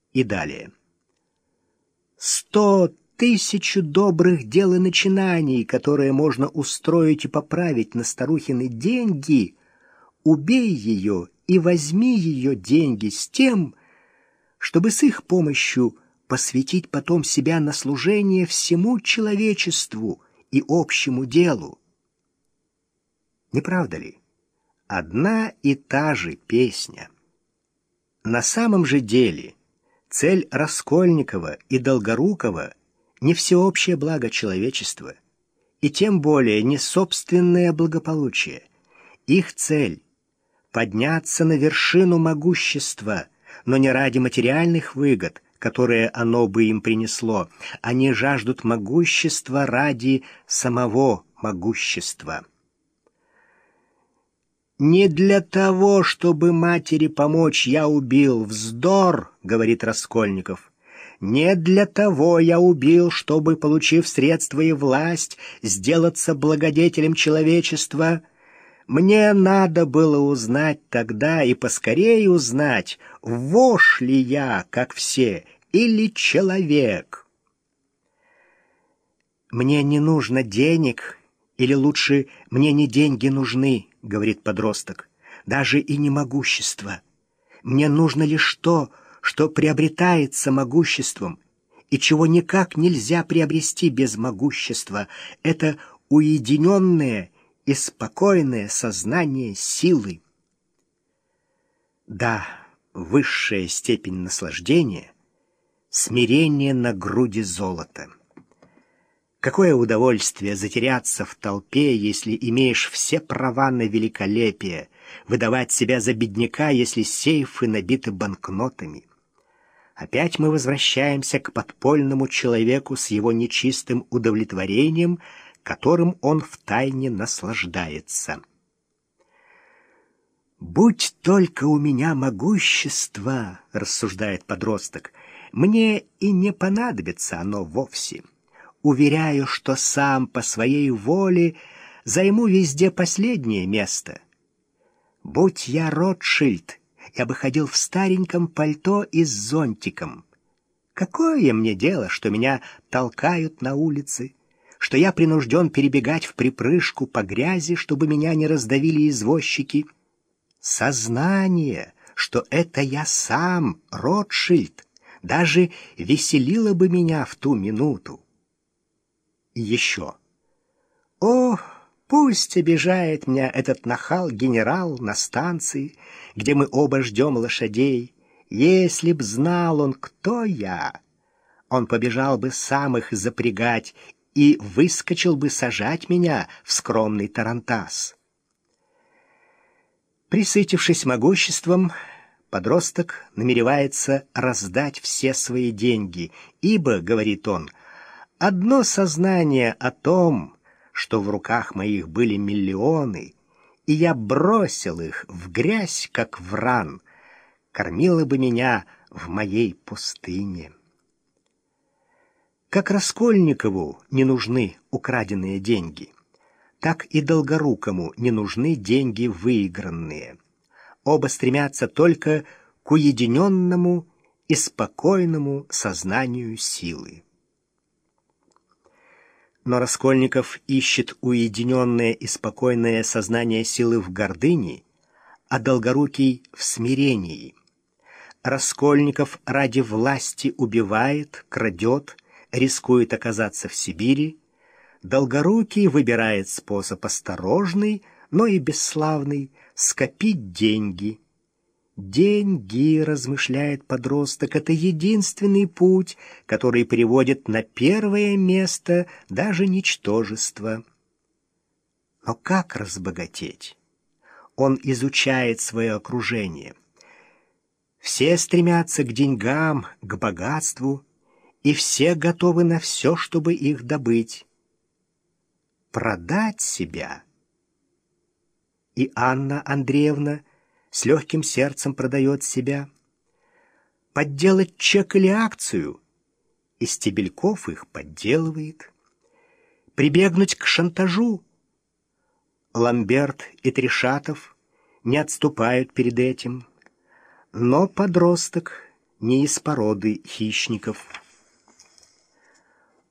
И далее. 100 000 добрых дел и начинаний, которые можно устроить и поправить на старухины деньги, убей ее и возьми ее деньги с тем, чтобы с их помощью посвятить потом себя на служение всему человечеству и общему делу. Не правда ли? Одна и та же песня. На самом же деле цель Раскольникова и Долгорукова не всеобщее благо человечества, и тем более не собственное благополучие. Их цель — подняться на вершину могущества, но не ради материальных выгод, которые оно бы им принесло. Они жаждут могущества ради самого могущества. «Не для того, чтобы матери помочь, я убил. Вздор!» — говорит Раскольников. «Не для того я убил, чтобы, получив средства и власть, сделаться благодетелем человечества. Мне надо было узнать тогда и поскорее узнать, вошь ли я, как все, или человек». «Мне не нужно денег, или лучше, мне не деньги нужны», — говорит подросток, — «даже и не могущество. Мне нужно лишь то, что приобретается могуществом, и чего никак нельзя приобрести без могущества. Это уединенное и спокойное сознание силы». Да, высшая степень наслаждения — смирение на груди золота. Какое удовольствие затеряться в толпе, если имеешь все права на великолепие, выдавать себя за бедняка, если сейфы набиты банкнотами. Опять мы возвращаемся к подпольному человеку с его нечистым удовлетворением, которым он втайне наслаждается. «Будь только у меня могущество, — рассуждает подросток, — мне и не понадобится оно вовсе. Уверяю, что сам по своей воле займу везде последнее место. Будь я Ротшильд, я бы ходил в стареньком пальто и с зонтиком. Какое мне дело, что меня толкают на улице, что я принужден перебегать вприпрыжку по грязи, чтобы меня не раздавили извозчики? Сознание, что это я сам, Ротшильд, даже веселило бы меня в ту минуту. И еще. О, пусть обижает меня этот нахал-генерал на станции, где мы оба ждем лошадей. Если б знал он, кто я, он побежал бы сам их запрягать и выскочил бы сажать меня в скромный тарантас. Присытившись могуществом, подросток намеревается раздать все свои деньги, ибо, говорит он, одно сознание о том, что в руках моих были миллионы, и я бросил их в грязь, как вран, кормило бы меня в моей пустыне. Как Раскольникову не нужны украденные деньги, так и Долгорукому не нужны деньги выигранные. Оба стремятся только к уединенному и спокойному сознанию силы. Но Раскольников ищет уединенное и спокойное сознание силы в гордыне, а Долгорукий — в смирении. Раскольников ради власти убивает, крадет, рискует оказаться в Сибири. Долгорукий выбирает способ осторожный, но и бесславный — скопить деньги. Деньги, размышляет подросток, это единственный путь, который приводит на первое место даже ничтожество. Но как разбогатеть? Он изучает свое окружение. Все стремятся к деньгам, к богатству, и все готовы на все, чтобы их добыть. Продать себя. И Анна Андреевна с легким сердцем продает себя. Подделать чек или акцию, и Стебельков их подделывает. Прибегнуть к шантажу. Ламберт и Трешатов не отступают перед этим. Но подросток не из породы хищников.